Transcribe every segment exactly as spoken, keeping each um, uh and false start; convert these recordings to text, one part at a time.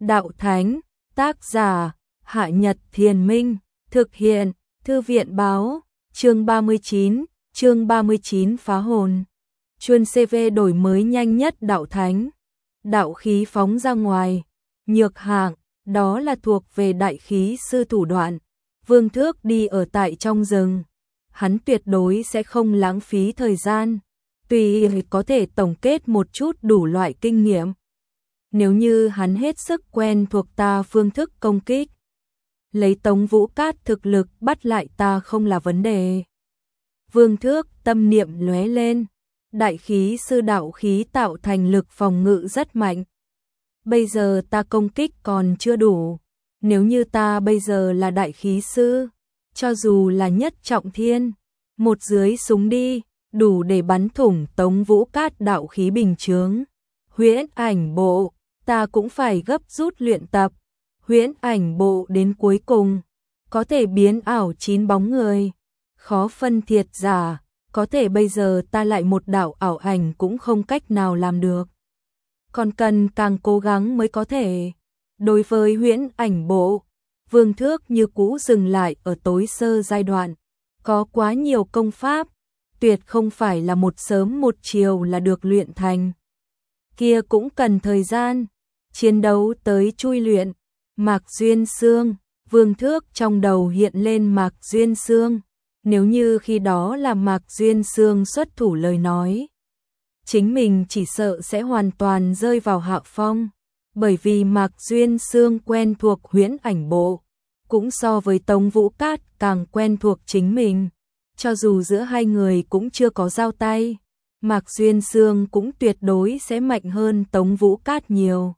Đạo Thánh, tác giả, Hạ Nhật Thiền Minh, thực hiện, Thư viện Báo, chương ba mươi chín, chương ba mươi chín phá hồn. Chuân xê vê đổi mới nhanh nhất Đạo Thánh. Đạo khí phóng ra ngoài, nhược hạng, đó là thuộc về đại khí sư thủ đoạn. Vương Thước đi ở tại trong rừng, hắn tuyệt đối sẽ không lãng phí thời gian, tùy có thể tổng kết một chút đủ loại kinh nghiệm. Nếu như hắn hết sức quen thuộc ta phương thức công kích, lấy Tống Vũ Cát thực lực bắt lại ta không là vấn đề. Vương Thước tâm niệm lóe lên, đại khí sư đạo khí tạo thành lực phòng ngự rất mạnh. Bây giờ ta công kích còn chưa đủ, nếu như ta bây giờ là đại khí sư, cho dù là nhất trọng thiên, một dưới súng đi, đủ để bắn thủng Tống Vũ Cát đạo khí bình chướng. Huyễn ảnh bộ, ta cũng phải gấp rút luyện tập. Huyễn ảnh bộ đến cuối cùng, có thể biến ảo chín bóng người, khó phân thiệt giả, có thể bây giờ ta lại một đạo ảo ảnh cũng không cách nào làm được. Còn cần càng cố gắng mới có thể. Đối với huyễn ảnh bộ, Vương Thước như cũ dừng lại ở tối sơ giai đoạn, có quá nhiều công pháp, tuyệt không phải là một sớm một chiều là được luyện thành. Kia cũng cần thời gian, chiến đấu tới chui luyện. Mạc Duyên Xương, Vương Thước trong đầu hiện lên Mạc Duyên Xương, nếu như khi đó là Mạc Duyên Xương xuất thủ lời nói, chính mình chỉ sợ sẽ hoàn toàn rơi vào hạ phong, bởi vì Mạc Duyên Xương quen thuộc huyễn ảnh bộ, cũng so với Tống Vũ Cát càng quen thuộc chính mình, cho dù giữa hai người cũng chưa có giao tay, Mạc Duyên Xương cũng tuyệt đối sẽ mạnh hơn Tống Vũ Cát nhiều.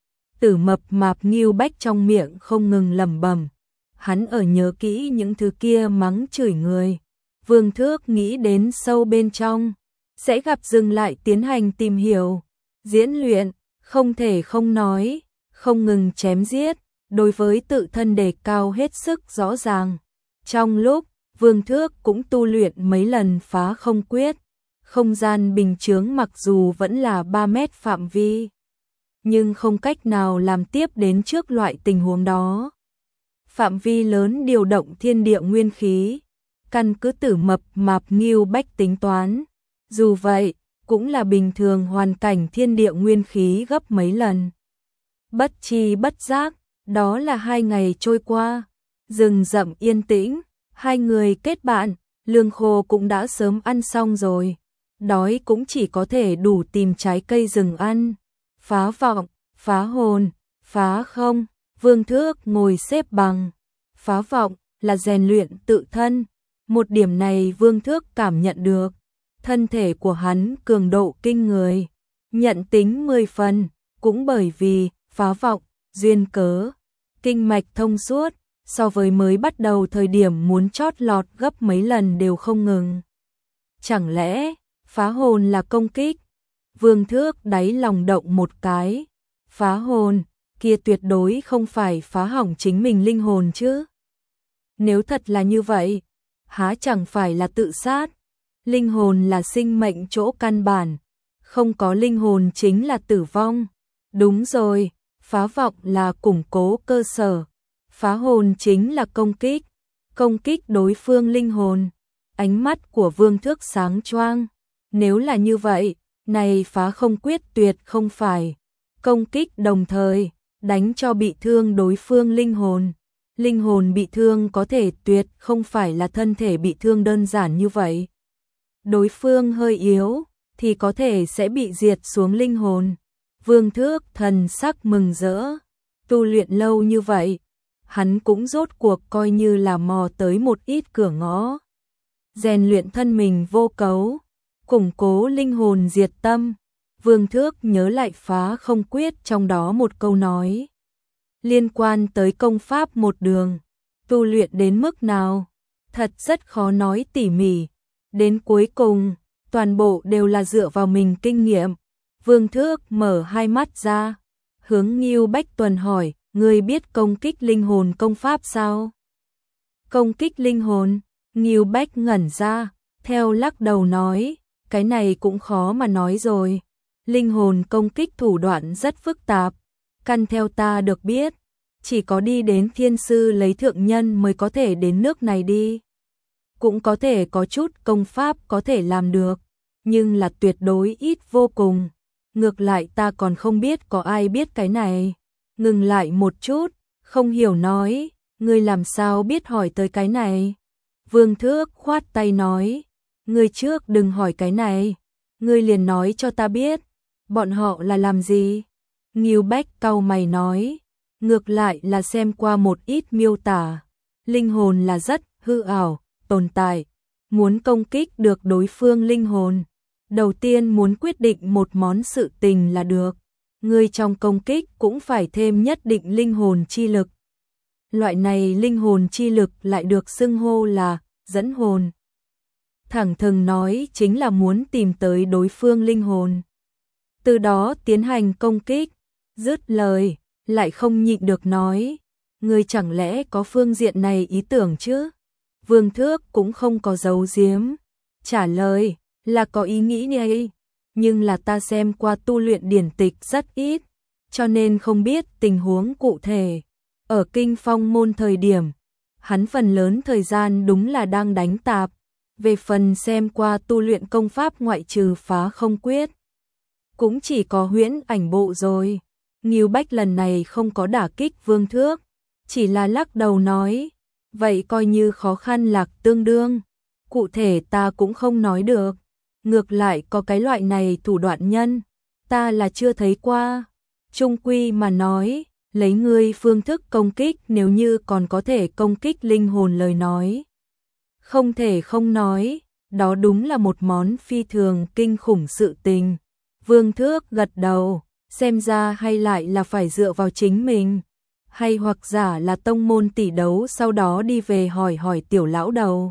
Tử mập mạp Ngưu Bách trong miệng không ngừng lẩm bẩm, hắn ở nhớ kỹ những thứ kia mắng chửi người. Vương Thước nghĩ đến sâu bên trong, sẽ gặp dừng lại tiến hành tìm hiểu, diễn luyện, không thể không nói, không ngừng chém giết, đối với tự thân đề cao hết sức rõ ràng. Trong lúc, Vương Thước cũng tu luyện mấy lần phá không quyết, không gian bình chướng mặc dù vẫn là ba mét phạm vi, nhưng không cách nào làm tiếp đến trước loại tình huống đó. Phạm vi lớn điều động thiên địa nguyên khí, căn cứ tử mập mạp Ngưu Bách tính toán. Dù vậy, cũng là bình thường hoàn cảnh thiên địa nguyên khí gấp mấy lần. Bất chi bất giác, đó là hai ngày trôi qua. Rừng rậm yên tĩnh, hai người kết bạn, lương khô cũng đã sớm ăn xong rồi. Đói cũng chỉ có thể đủ tìm trái cây rừng ăn. Phá vọng, phá hồn, phá không, Vương Thước ngồi xếp bằng. Phá vọng là rèn luyện tự thân, một điểm này Vương Thước cảm nhận được. Thân thể của hắn cường độ kinh người, nhận tính mười phần, cũng bởi vì phá vọng, duyên cớ, kinh mạch thông suốt, so với mới bắt đầu thời điểm muốn chót lọt gấp mấy lần đều không ngừng. Chẳng lẽ, phá hồn là công kích? Vương Thước đáy lòng động một cái, phá hồn, kia tuyệt đối không phải phá hỏng chính mình linh hồn chứ. Nếu thật là như vậy, há chẳng phải là tự sát? Linh hồn là sinh mệnh chỗ căn bản, không có linh hồn chính là tử vong. Đúng rồi, phá vọng là củng cố cơ sở, phá hồn chính là công kích, công kích đối phương linh hồn. Ánh mắt của Vương Thước sáng choang, nếu là như vậy, này phá không quyết tuyệt không phải công kích đồng thời, đánh cho bị thương đối phương linh hồn. Linh hồn bị thương có thể tuyệt không phải là thân thể bị thương đơn giản như vậy. Đối phương hơi yếu, thì có thể sẽ bị diệt xuống linh hồn. Vương Thước thần sắc mừng rỡ, tu luyện lâu như vậy, hắn cũng rốt cuộc coi như là mò tới một ít cửa ngõ. Rèn luyện thân mình vô cấu, củng cố linh hồn diệt tâm. Vương Thước nhớ lại phá không quyết trong đó một câu nói. Liên quan tới công pháp một đường, tu luyện đến mức nào, thật rất khó nói tỉ mỉ. Đến cuối cùng, toàn bộ đều là dựa vào mình kinh nghiệm. Vương Thước mở hai mắt ra, hướng Ngưu Bách Tuần hỏi, ngươi biết công kích linh hồn công pháp sao? Công kích linh hồn, Ngưu Bách ngẩn ra, theo lắc đầu nói, cái này cũng khó mà nói rồi. Linh hồn công kích thủ đoạn rất phức tạp, Căn theo ta được biết, chỉ có đi đến thiên sư lấy thượng nhân mới có thể đến nước này đi. Cũng có thể có chút công pháp có thể làm được, nhưng là tuyệt đối ít vô cùng. Ngược lại ta còn không biết có ai biết cái này. Ngừng lại một chút, không hiểu nói, ngươi làm sao biết hỏi tới cái này? Vương Thước khoát tay nói, ngươi trước đừng hỏi cái này, ngươi liền nói cho ta biết, bọn họ là làm gì? Ngưu Bách cau mày nói, ngược lại là xem qua một ít miêu tả, linh hồn là rất hư ảo, tồn tại, muốn công kích được đối phương linh hồn, đầu tiên muốn quyết định một món sự tình là được, ngươi trong công kích cũng phải thêm nhất định linh hồn chi lực. Loại này linh hồn chi lực lại được xưng hô là dẫn hồn. Thẳng thừng nói chính là muốn tìm tới đối phương linh hồn, từ đó tiến hành công kích. Dứt lời, lại không nhịn được nói, ngươi chẳng lẽ có phương diện này ý tưởng chứ? Vương Thước cũng không có giấu giếm, trả lời là có ý nghĩ này, nhưng là ta xem qua tu luyện điển tịch rất ít, cho nên không biết tình huống cụ thể. Ở Kinh Phong môn thời điểm, hắn phần lớn thời gian đúng là đang đánh tạp, về phần xem qua tu luyện công pháp ngoại trừ phá không quyết, cũng chỉ có huyễn ảnh bộ rồi. Ngưu Bách lần này không có đả kích Vương Thước, chỉ là lắc đầu nói, vậy coi như khó khăn lạc tương đương, cụ thể ta cũng không nói được, ngược lại có cái loại này thủ đoạn nhân, ta là chưa thấy qua. Trung quy mà nói, lấy ngươi phương thức công kích nếu như còn có thể công kích linh hồn lời nói. Không thể không nói, đó đúng là một món phi thường kinh khủng sự tình. Vương Thước gật đầu, xem ra hay lại là phải dựa vào chính mình, hay hoặc giả là tông môn tỷ đấu sau đó đi về hỏi hỏi tiểu lão đầu.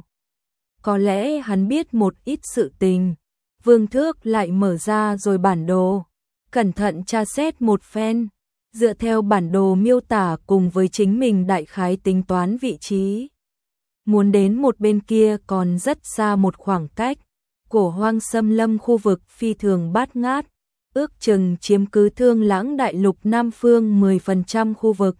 Có lẽ hắn biết một ít sự tình. Vương Thước lại mở ra rồi bản đồ, cẩn thận tra xét một phen, dựa theo bản đồ miêu tả cùng với chính mình đại khái tính toán vị trí. Muốn đến một bên kia còn rất xa một khoảng cách, cổ hoang xâm lâm khu vực phi thường bát ngát, ước chừng chiếm cứ Thương Lãng đại lục Nam phương mười phần trăm khu vực.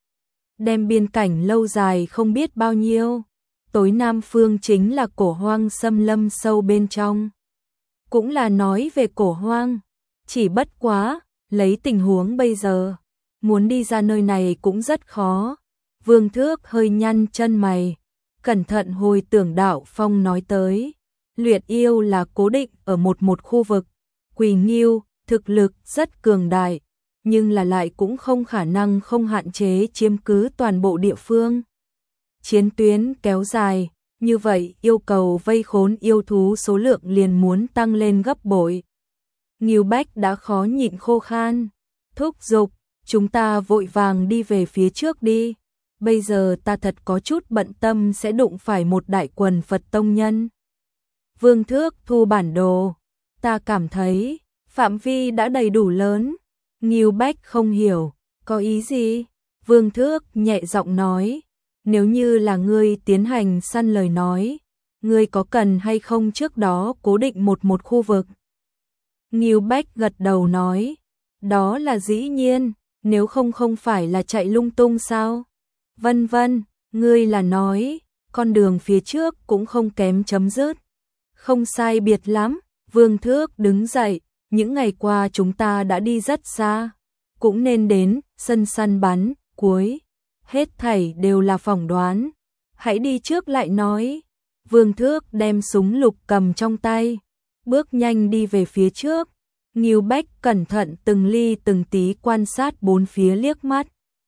Đem biên cảnh lâu dài không biết bao nhiêu, tối Nam phương chính là cổ hoang xâm lâm sâu bên trong. Cũng là nói về cổ hoang, chỉ bất quá, lấy tình huống bây giờ, muốn đi ra nơi này cũng rất khó. Vương Thước hơi nhăn chân mày, cẩn thận hồi tưởng Đạo Phong nói tới, luyện yêu là cố định ở một một khu vực, Quỳ Nghiêu thực lực rất cường đại, nhưng là lại cũng không khả năng không hạn chế chiếm cứ toàn bộ địa phương. Chiến tuyến kéo dài, như vậy yêu cầu vây khốn yêu thú số lượng liền muốn tăng lên gấp bội. Ngưu Bách đã khó nhịn khô khan, thúc giục, chúng ta vội vàng đi về phía trước đi. Bây giờ ta thật có chút bận tâm sẽ đụng phải một đại quần Phật tông nhân. Vương Thước thu bản đồ, ta cảm thấy phạm vi đã đầy đủ lớn. Ngưu Bách không hiểu, có ý gì? Vương Thước nhẹ giọng nói, nếu như là ngươi tiến hành săn lời nói, ngươi có cần hay không trước đó cố định một một khu vực? Ngưu Bách gật đầu nói, đó là dĩ nhiên, nếu không không phải là chạy lung tung sao? Vân vân, ngươi là nói, con đường phía trước cũng không kém chấm dứt. Không sai biệt lắm, Vương Thước đứng dậy, những ngày qua chúng ta đã đi rất xa, cũng nên đến sân săn bắn, cuối, hết thảy đều là phỏng đoán, hãy đi trước lại nói. Vương Thước đem súng lục cầm trong tay, bước nhanh đi về phía trước. Ngưu Bách cẩn thận từng ly từng tí quan sát bốn phía liếc mắt,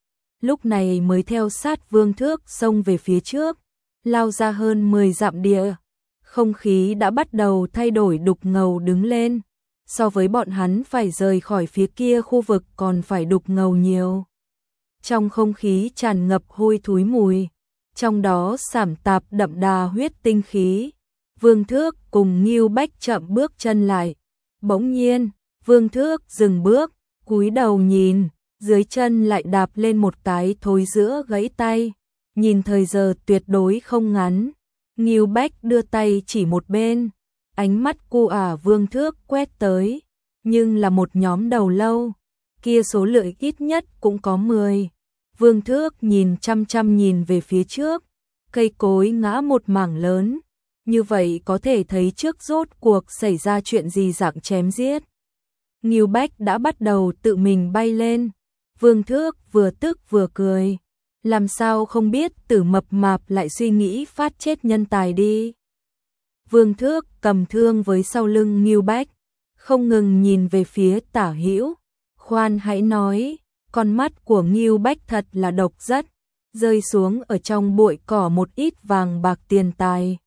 lúc này mới theo sát Vương Thước xông về phía trước, lao ra hơn mười dặm địa. Không khí đã bắt đầu thay đổi đục ngầu đứng lên, so với bọn hắn phải rời khỏi phía kia khu vực còn phải đục ngầu nhiều. Trong không khí tràn ngập hôi thối mùi, trong đó sảm tạp đậm đà huyết tinh khí. Vương Thước cùng Ngưu Bách chậm bước chân lại. Bỗng nhiên, Vương Thước dừng bước, cúi đầu nhìn, dưới chân lại đạp lên một cái thối giữa gãy tay. Nhìn thời giờ tuyệt đối không ngắn, Ngưu Bách đưa tay chỉ một bên, ánh mắt cu ả Vương Thước quét tới, nhưng là một nhóm đầu lâu. kia số lượng ít nhất cũng có mười. Vương Thước nhìn chăm chăm nhìn về phía trước, cây cối ngã một mảng lớn, như vậy có thể thấy trước rốt cuộc xảy ra chuyện gì dạng chém giết. Ngưu Bách đã bắt đầu tự mình bay lên, Vương Thước vừa tức vừa cười, làm sao không biết Tử mập mạp lại suy nghĩ phát chết nhân tài đi. Vương Thước cầm thương với sau lưng Ngưu Bách, không ngừng nhìn về phía tả hữu. Khoan hãy nói, con mắt của Ngưu Bách thật là độc rất, rơi xuống ở trong bụi cỏ một ít vàng bạc tiền tài.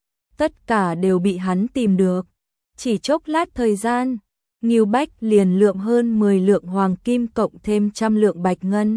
Tất cả đều bị hắn tìm được. Chỉ chốc lát thời gian, Ngưu Bách liền lượm hơn mười lượng hoàng kim cộng thêm trăm lượng bạch ngân.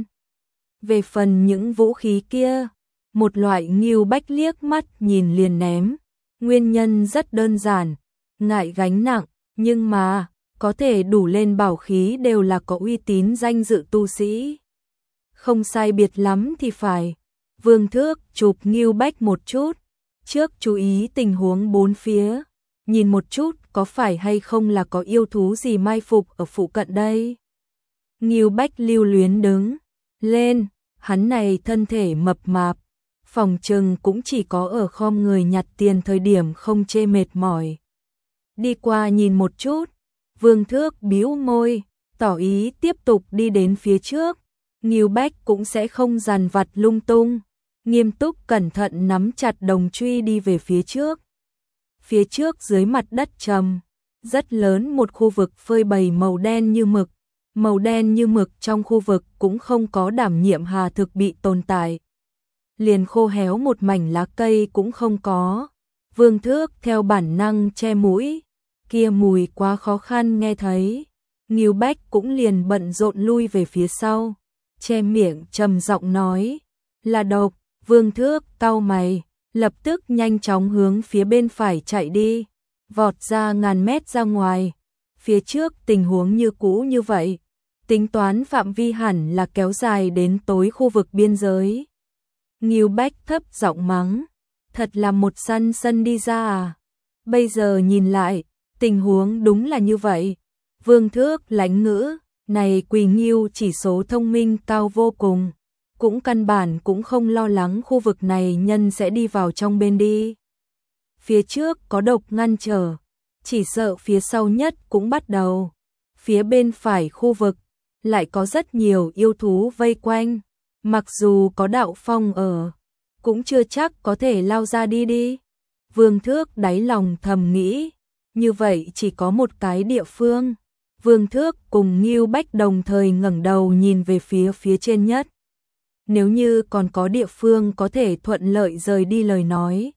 Về phần những vũ khí kia, một loại Ngưu Bách liếc mắt nhìn liền ném. Nguyên nhân rất đơn giản, ngại gánh nặng, nhưng mà có thể đủ lên bảo khí đều là có uy tín danh dự tu sĩ. Không sai biệt lắm thì phải. Vương Thước chụp Ngưu Bách một chút, trước chú ý tình huống bốn phía, nhìn một chút có phải hay không là có yêu thú gì mai phục ở phụ cận đây. Ngưu Bách lưu luyến đứng lên, hắn này thân thể mập mạp, phòng trừng cũng chỉ có ở khom người nhặt tiền thời điểm không chê mệt mỏi. Đi qua nhìn một chút, Vương Thước bĩu môi, tỏ ý tiếp tục đi đến phía trước. Ngưu Bách cũng sẽ không dằn vặt lung tung, nghiêm túc cẩn thận nắm chặt đồng truy đi về phía trước. Phía trước dưới mặt đất trầm, rất lớn một khu vực phơi bày màu đen như mực. Màu đen như mực trong khu vực cũng không có đảm nhiệm hà thực bị tồn tại. Liền khô héo một mảnh lá cây cũng không có. Vương Thước theo bản năng che mũi, kia mùi quá khó khăn nghe thấy. Ngưu Bách cũng liền bận rộn lui về phía sau, che miệng trầm giọng nói, là độc. Vương Thước cau mày, lập tức nhanh chóng hướng phía bên phải chạy đi, vọt ra ngàn mét ra ngoài. Phía trước tình huống như cũ như vậy, tính toán phạm vi hẳn là kéo dài đến tối khu vực biên giới. Ngưu Bách thấp giọng mắng, thật là một săn sân đi ra à. Bây giờ nhìn lại, tình huống đúng là như vậy. Vương Thước lãnh ngữ, này Quỳ Ngưu chỉ số thông minh cao vô cùng, cũng căn bản cũng không lo lắng khu vực này nhân sẽ đi vào trong bên đi. Phía trước có độc ngăn trở, chỉ sợ phía sau nhất cũng bắt đầu. Phía bên phải khu vực, lại có rất nhiều yêu thú vây quanh, mặc dù có đạo phong ở, cũng chưa chắc có thể lao ra đi đi. Vương Thước đáy lòng thầm nghĩ, như vậy chỉ có một cái địa phương. Vương Thước cùng Ngưu Bách đồng thời ngẩng đầu nhìn về phía phía trên nhất. Nếu như còn có địa phương có thể thuận lợi rời đi lời nói,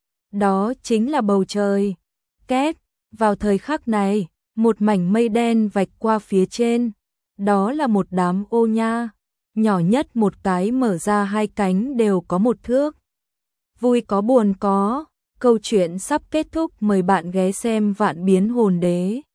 đó chính là bầu trời. Két, vào thời khắc này, một mảnh mây đen vạch qua phía trên, đó là một đám ô nha, nhỏ nhất một cái mở ra hai cánh đều có một thước. Vui có buồn có, câu chuyện sắp kết thúc, mời bạn ghé xem Vạn Biến Hồn Đế.